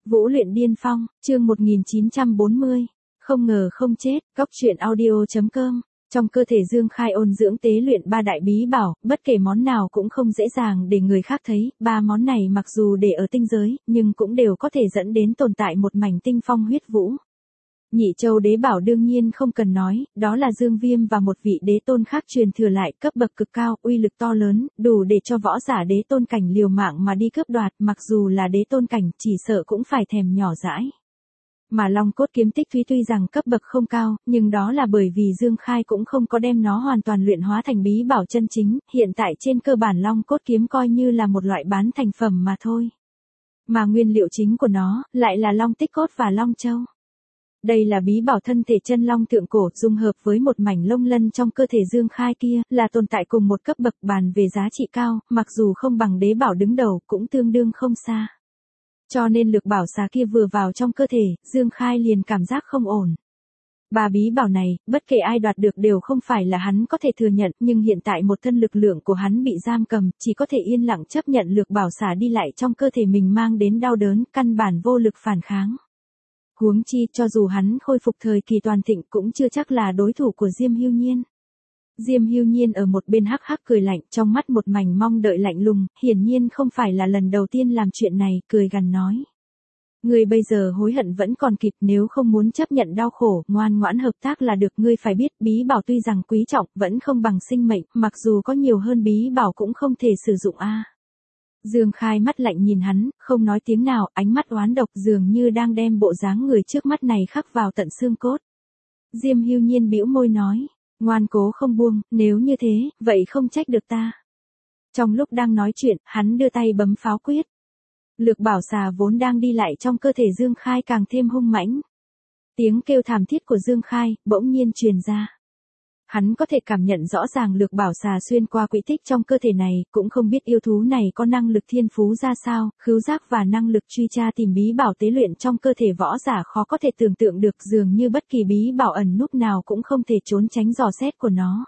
Vũ luyện điên phong, chương 1940. Không ngờ không chết, góc truyện audio.com. Trong cơ thể Dương Khai ôn dưỡng tế luyện ba đại bí bảo, bất kể món nào cũng không dễ dàng để người khác thấy, ba món này mặc dù để ở tinh giới, nhưng cũng đều có thể dẫn đến tồn tại một mảnh tinh phong huyết vũ. Nhị châu đế bảo đương nhiên không cần nói, đó là Dương Viêm và một vị đế tôn khác truyền thừa lại, cấp bậc cực cao, uy lực to lớn, đủ để cho võ giả đế tôn cảnh liều mạng mà đi cướp đoạt, mặc dù là đế tôn cảnh, chỉ sợ cũng phải thèm nhỏ dãi. Mà Long cốt kiếm tích thúy tuy rằng cấp bậc không cao, nhưng đó là bởi vì Dương Khai cũng không có đem nó hoàn toàn luyện hóa thành bí bảo chân chính, hiện tại trên cơ bản Long cốt kiếm coi như là một loại bán thành phẩm mà thôi. Mà nguyên liệu chính của nó, lại là Long tích cốt và Long châu. Đây là bí bảo thân thể chân long thượng cổ dung hợp với một mảnh lông lân trong cơ thể Dương Khai kia, là tồn tại cùng một cấp bậc bàn về giá trị cao, mặc dù không bằng đế bảo đứng đầu cũng tương đương không xa. Cho nên lực bảo xà kia vừa vào trong cơ thể, Dương Khai liền cảm giác không ổn. Ba bí bảo này, bất kể ai đoạt được đều không phải là hắn có thể thừa nhận, nhưng hiện tại một thân lực lượng của hắn bị giam cầm, chỉ có thể yên lặng chấp nhận lực bảo xà đi lại trong cơ thể mình mang đến đau đớn, căn bản vô lực phản kháng. Huống chi, cho dù hắn khôi phục thời kỳ toàn thịnh cũng chưa chắc là đối thủ của Diêm Hưu Nhiên. Diêm Hưu Nhiên ở một bên hắc hắc cười lạnh, trong mắt một mảnh mong đợi lạnh lùng, hiển nhiên không phải là lần đầu tiên làm chuyện này, cười gằn nói. Ngươi bây giờ hối hận vẫn còn kịp, nếu không muốn chấp nhận đau khổ, ngoan ngoãn hợp tác là được. Ngươi phải biết, bí bảo tuy rằng quý trọng, vẫn không bằng sinh mệnh, mặc dù có nhiều hơn bí bảo cũng không thể sử dụng a. Dương Khai mắt lạnh nhìn hắn, không nói tiếng nào, ánh mắt oán độc dường như đang đem bộ dáng người trước mắt này khắc vào tận xương cốt. Diêm Hưu Nhiên bĩu môi nói, ngoan cố không buông, nếu như thế, vậy không trách được ta. Trong lúc đang nói chuyện, hắn đưa tay bấm pháo quyết. Lực bảo xà vốn đang đi lại trong cơ thể Dương Khai càng thêm hung mãnh. Tiếng kêu thảm thiết của Dương Khai, bỗng nhiên truyền ra. Hắn có thể cảm nhận rõ ràng lực bảo xà xuyên qua quỹ tích trong cơ thể này, cũng không biết yêu thú này có năng lực thiên phú ra sao, khứu giác và năng lực truy tra tìm bí bảo tế luyện trong cơ thể võ giả khó có thể tưởng tượng được, dường như bất kỳ bí bảo ẩn núp nào cũng không thể trốn tránh dò xét của nó.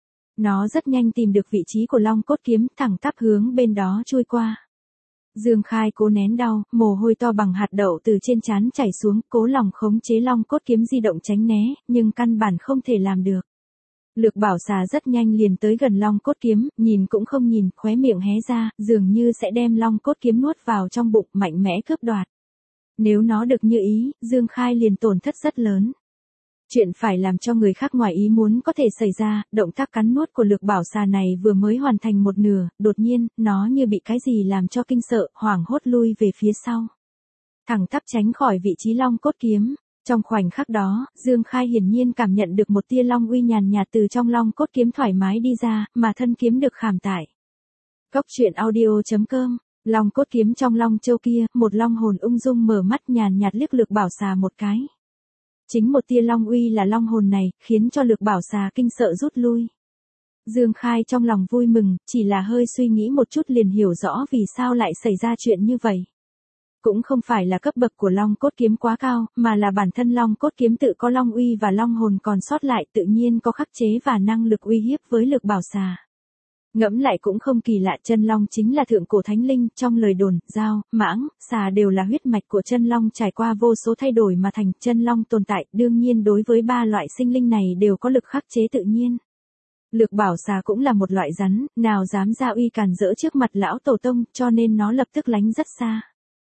Nó rất nhanh tìm được vị trí của Long cốt kiếm, thẳng tắp hướng bên đó chui qua. Dương Khai cố nén đau, mồ hôi to bằng hạt đậu từ trên trán chảy xuống, cố lòng khống chế Long cốt kiếm di động tránh né, nhưng căn bản không thể làm được. Lực bảo xà rất nhanh liền tới gần Long cốt kiếm, nhìn cũng không nhìn, khóe miệng hé ra, dường như sẽ đem Long cốt kiếm nuốt vào trong bụng, mạnh mẽ cướp đoạt. Nếu nó được như ý, Dương Khai liền tổn thất rất lớn. Chuyện phải làm cho người khác ngoài ý muốn có thể xảy ra, động tác cắn nuốt của lực bảo xà này vừa mới hoàn thành một nửa, đột nhiên, nó như bị cái gì làm cho kinh sợ, hoảng hốt lui về phía sau. Thẳng tắp tránh khỏi vị trí Long cốt kiếm. Trong khoảnh khắc đó, Dương Khai hiển nhiên cảm nhận được một tia long uy nhàn nhạt từ trong Long cốt kiếm thoải mái đi ra, mà thân kiếm được khảm tại. Góc truyện audio.com. Long cốt kiếm trong Long châu kia, một long hồn ung dung mở mắt nhàn nhạt liếc lực bảo xà một cái. Chính một tia long uy là long hồn này, khiến cho lực bảo xà kinh sợ rút lui. Dương Khai trong lòng vui mừng, chỉ là hơi suy nghĩ một chút liền hiểu rõ vì sao lại xảy ra chuyện như vậy. Cũng không phải là cấp bậc của Long cốt kiếm quá cao, mà là bản thân Long cốt kiếm tự có long uy và long hồn còn sót lại, tự nhiên có khắc chế và năng lực uy hiếp với lực bảo xà. Ngẫm lại cũng không kỳ lạ, chân long chính là thượng cổ thánh linh, trong lời đồn, dao, mãng, xà đều là huyết mạch của chân long trải qua vô số thay đổi mà thành. Chân long tồn tại, đương nhiên đối với ba loại sinh linh này đều có lực khắc chế tự nhiên. Lực bảo xà cũng là một loại rắn, nào dám ra uy càn rỡ trước mặt lão tổ tông, cho nên nó lập tức lánh rất xa.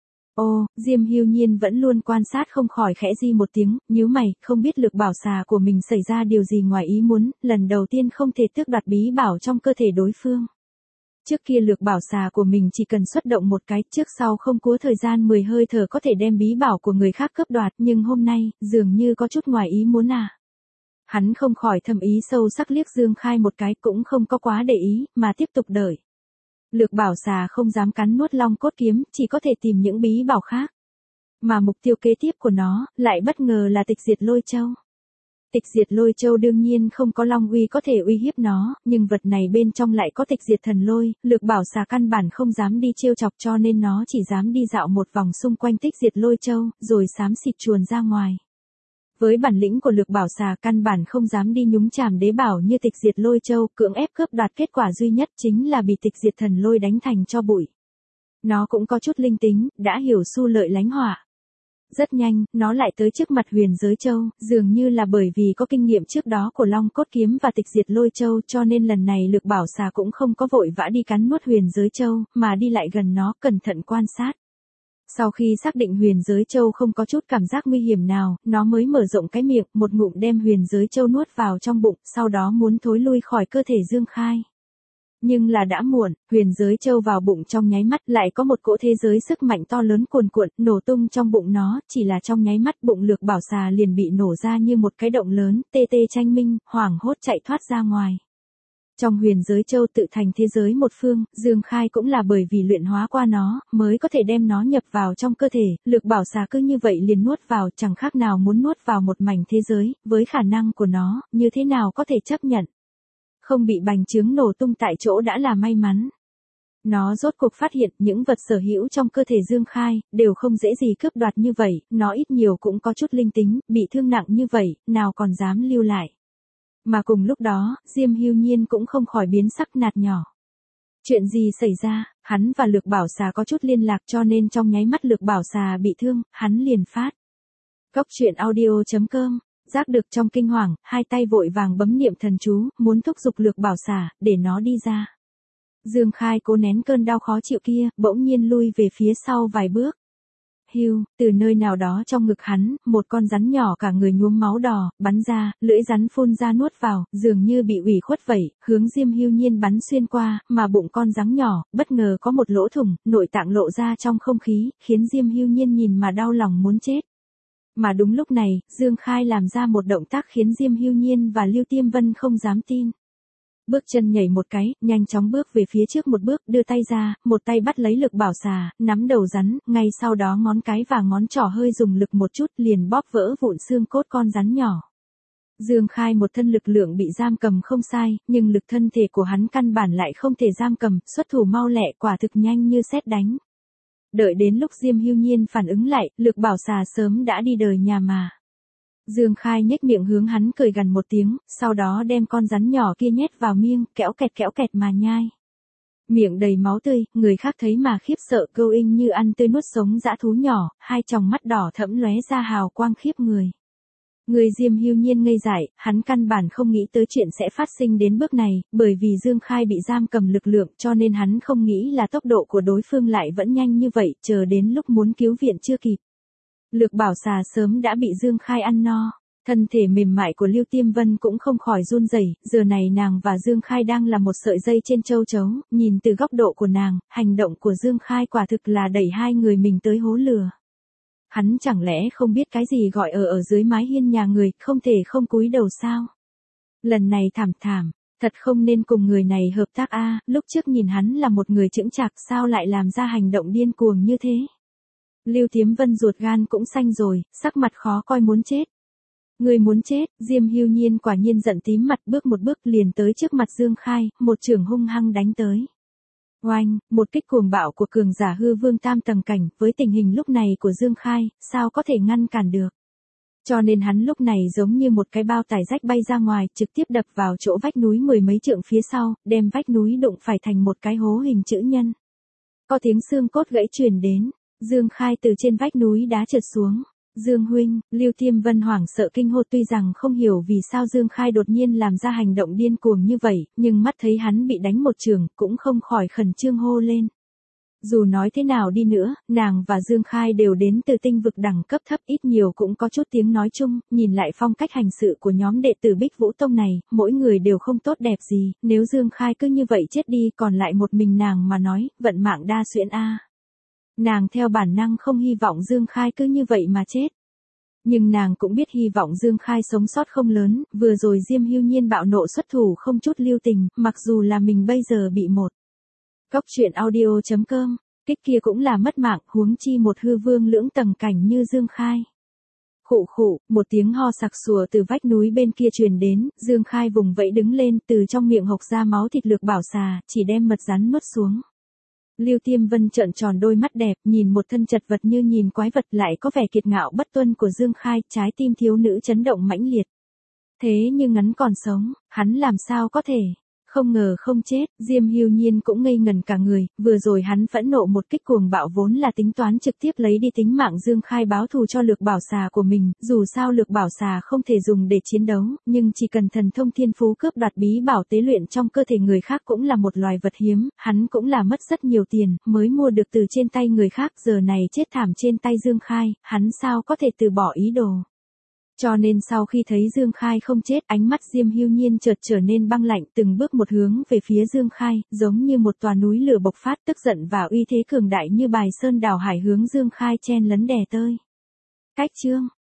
Ô, Diêm Hưu Nhiên vẫn luôn quan sát không khỏi khẽ di một tiếng, nhíu mày, không biết lực bảo xà của mình xảy ra điều gì ngoài ý muốn, lần đầu tiên không thể tước đoạt bí bảo trong cơ thể đối phương. Trước kia lực bảo xà của mình chỉ cần xuất động một cái, trước sau không cúa thời gian 10 hơi thở có thể đem bí bảo của người khác cướp đoạt, nhưng hôm nay, dường như có chút ngoài ý muốn à. Hắn không khỏi thầm ý sâu sắc liếc Dương Khai một cái, cũng không có quá để ý, mà tiếp tục đợi. Lực bảo xà không dám cắn nuốt Long cốt kiếm, chỉ có thể tìm những bí bảo khác. Mà mục tiêu kế tiếp của nó, lại bất ngờ là tịch diệt lôi châu. Tịch diệt lôi châu đương nhiên không có long uy có thể uy hiếp nó, nhưng vật này bên trong lại có tịch diệt thần lôi, lực bảo xà căn bản không dám đi trêu chọc, cho nên nó chỉ dám đi dạo một vòng xung quanh tịch diệt lôi châu, rồi xám xịt chuồn ra ngoài. Với bản lĩnh của lực bảo xà căn bản không dám đi nhúng chàm đế bảo như tịch diệt lôi châu, cưỡng ép cướp đoạt, kết quả duy nhất chính là bị tịch diệt thần lôi đánh thành cho bụi. Nó cũng có chút linh tính, đã hiểu xu lợi lánh họa. Rất nhanh, nó lại tới trước mặt Huyền Giới Châu, dường như là bởi vì có kinh nghiệm trước đó của Long Cốt Kiếm và Tịch Diệt Lôi Châu cho nên lần này Lược Bảo Xà cũng không có vội vã đi cắn nuốt Huyền Giới Châu, mà đi lại gần nó cẩn thận quan sát. Sau khi xác định Huyền Giới Châu không có chút cảm giác nguy hiểm nào, nó mới mở rộng cái miệng, một ngụm đem Huyền Giới Châu nuốt vào trong bụng, sau đó muốn thối lui khỏi cơ thể Dương Khai. Nhưng là đã muộn, Huyền Giới Châu vào bụng trong nháy mắt lại có một cỗ thế giới sức mạnh to lớn cuồn cuộn, nổ tung trong bụng nó, chỉ là trong nháy mắt bụng Lược Bảo Xà liền bị nổ ra như một cái động lớn, tê tê tranh minh, hoảng hốt chạy thoát ra ngoài. Trong Huyền Giới Châu tự thành thế giới một phương, Dương Khai cũng là bởi vì luyện hóa qua nó, mới có thể đem nó nhập vào trong cơ thể, Lược Bảo Xà cứ như vậy liền nuốt vào, chẳng khác nào muốn nuốt vào một mảnh thế giới, với khả năng của nó, như thế nào có thể chấp nhận. Không bị bành trướng nổ tung tại chỗ đã là may mắn. Nó rốt cuộc phát hiện những vật sở hữu trong cơ thể Dương Khai, đều không dễ gì cướp đoạt như vậy, nó ít nhiều cũng có chút linh tính, bị thương nặng như vậy, nào còn dám lưu lại. Mà cùng lúc đó, Diêm Hưu Nhiên cũng không khỏi biến sắc nạt nhỏ. Chuyện gì xảy ra, hắn và Lược Bảo Xà có chút liên lạc cho nên trong nháy mắt Lược Bảo Xà bị thương, hắn liền phát. Cóc truyện audio.com. Giác được trong kinh hoàng, hai tay vội vàng bấm niệm thần chú, muốn thúc giục Lược Bảo Xà, để nó đi ra. Dương Khai cố nén cơn đau khó chịu kia, bỗng nhiên lui về phía sau vài bước. Hưu, từ nơi nào đó trong ngực hắn, một con rắn nhỏ cả người nhuốm máu đỏ, bắn ra, lưỡi rắn phun ra nuốt vào, dường như bị ủy khuất vậy, hướng Diêm Hưu Nhiên bắn xuyên qua, mà bụng con rắn nhỏ, bất ngờ có một lỗ thủng, nội tạng lộ ra trong không khí, khiến Diêm Hưu Nhiên nhìn mà đau lòng muốn chết. Mà đúng lúc này, Dương Khai làm ra một động tác khiến Diêm Hưu Nhiên và Lưu Tiêm Vân không dám tin. Bước chân nhảy một cái, nhanh chóng bước về phía trước một bước, đưa tay ra, một tay bắt lấy Lược Bảo Xà, nắm đầu rắn, ngay sau đó ngón cái và ngón trỏ hơi dùng lực một chút liền bóp vỡ vụn xương cốt con rắn nhỏ. Dương Khai một thân lực lượng bị giam cầm không sai, nhưng lực thân thể của hắn căn bản lại không thể giam cầm, xuất thủ mau lẹ quả thực nhanh như sét đánh. Đợi đến lúc Diêm Hưu Nhiên phản ứng lại, Lược Bảo Xà sớm đã đi đời nhà mà. Dương Khai nhếch miệng hướng hắn cười gằn một tiếng, sau đó đem con rắn nhỏ kia nhét vào miệng, kéo kẹt mà nhai. Miệng đầy máu tươi, người khác thấy mà khiếp sợ câu inh như ăn tươi nuốt sống dã thú nhỏ, hai tròng mắt đỏ thẫm lóe ra hào quang khiếp người. Người Diêm Hưu Nhiên ngây dại, hắn căn bản không nghĩ tới chuyện sẽ phát sinh đến bước này, bởi vì Dương Khai bị giam cầm lực lượng cho nên hắn không nghĩ là tốc độ của đối phương lại vẫn nhanh như vậy, chờ đến lúc muốn cứu viện chưa kịp. Lược Bảo Xà sớm đã bị Dương Khai ăn no, thân thể mềm mại của Lưu Tiêm Vân cũng không khỏi run rẩy, giờ này nàng và Dương Khai đang là một sợi dây trên châu chấu, nhìn từ góc độ của nàng, hành động của Dương Khai quả thực là đẩy hai người mình tới hố lửa. Hắn chẳng lẽ không biết cái gì gọi ở dưới mái hiên nhà người, không thể không cúi đầu sao? Lần này thảm, thật không nên cùng người này hợp tác a, lúc trước nhìn hắn là một người chững chạc sao lại làm ra hành động điên cuồng như thế? Lưu Tiếm Vân ruột gan cũng xanh rồi, sắc mặt khó coi muốn chết. Người muốn chết, Diêm Hưu Nhiên quả nhiên giận tím mặt bước một bước liền tới trước mặt Dương Khai, một chưởng hung hăng đánh tới. Oanh, một kích cuồng bạo của cường giả hư vương tam tầng cảnh, với tình hình lúc này của Dương Khai, sao có thể ngăn cản được. Cho nên hắn lúc này giống như một cái bao tải rách bay ra ngoài, trực tiếp đập vào chỗ vách núi mười mấy trượng phía sau, đem vách núi đụng phải thành một cái hố hình chữ nhân. Có tiếng xương cốt gãy truyền đến, Dương Khai từ trên vách núi đá trượt xuống. Dương huynh, Lưu Tiêm Vân hoảng sợ kinh hô tuy rằng không hiểu vì sao Dương Khai đột nhiên làm ra hành động điên cuồng như vậy, nhưng mắt thấy hắn bị đánh một trường, cũng không khỏi khẩn trương hô lên. Dù nói thế nào đi nữa, nàng và Dương Khai đều đến từ tinh vực đẳng cấp thấp ít nhiều cũng có chút tiếng nói chung, nhìn lại phong cách hành sự của nhóm đệ tử Bích Vũ Tông này, mỗi người đều không tốt đẹp gì, nếu Dương Khai cứ như vậy chết đi còn lại một mình nàng mà nói, vận mạng đa xuyễn a. Nàng theo bản năng không hy vọng Dương Khai cứ như vậy mà chết. Nhưng nàng cũng biết hy vọng Dương Khai sống sót không lớn, vừa rồi Diêm Hưu Nhiên bạo nộ xuất thủ không chút lưu tình, mặc dù là mình bây giờ bị một. Cóc truyện audio.com, kích kia cũng là mất mạng, huống chi một hư vương lưỡng tầng cảnh như Dương Khai. Khụ khụ, một tiếng ho sặc sùa từ vách núi bên kia truyền đến, Dương Khai vùng vẫy đứng lên, từ trong miệng hộc ra máu thịt Lược Bảo Xà, chỉ đem mật rắn nuốt xuống. Lưu Tiêm Vân trợn tròn đôi mắt đẹp, nhìn một thân chật vật như nhìn quái vật lại có vẻ kiệt ngạo bất tuân của Dương Khai, trái tim thiếu nữ chấn động mãnh liệt. Thế nhưng hắn còn sống, hắn làm sao có thể, Không ngờ không chết, Diêm Hưu Nhiên cũng ngây ngần cả người, vừa rồi hắn phẫn nộ một kích cuồng bạo vốn là tính toán trực tiếp lấy đi tính mạng Dương Khai báo thù cho Lược Bảo Xà của mình, dù sao Lược Bảo Xà không thể dùng để chiến đấu, nhưng chỉ cần thần thông thiên phú cướp đoạt bí bảo tế luyện trong cơ thể người khác cũng là một loài vật hiếm, hắn cũng là mất rất nhiều tiền, mới mua được từ trên tay người khác, giờ này chết thảm trên tay Dương Khai, hắn sao có thể từ bỏ ý đồ. Cho nên sau khi thấy Dương Khai không chết, ánh mắt Diêm Hưu Nhiên chợt trở nên băng lạnh, từng bước một hướng về phía Dương Khai, giống như một tòa núi lửa bộc phát, tức giận và uy thế cường đại như bài sơn đảo hải hướng Dương Khai chen lấn đè tơi. Cách chương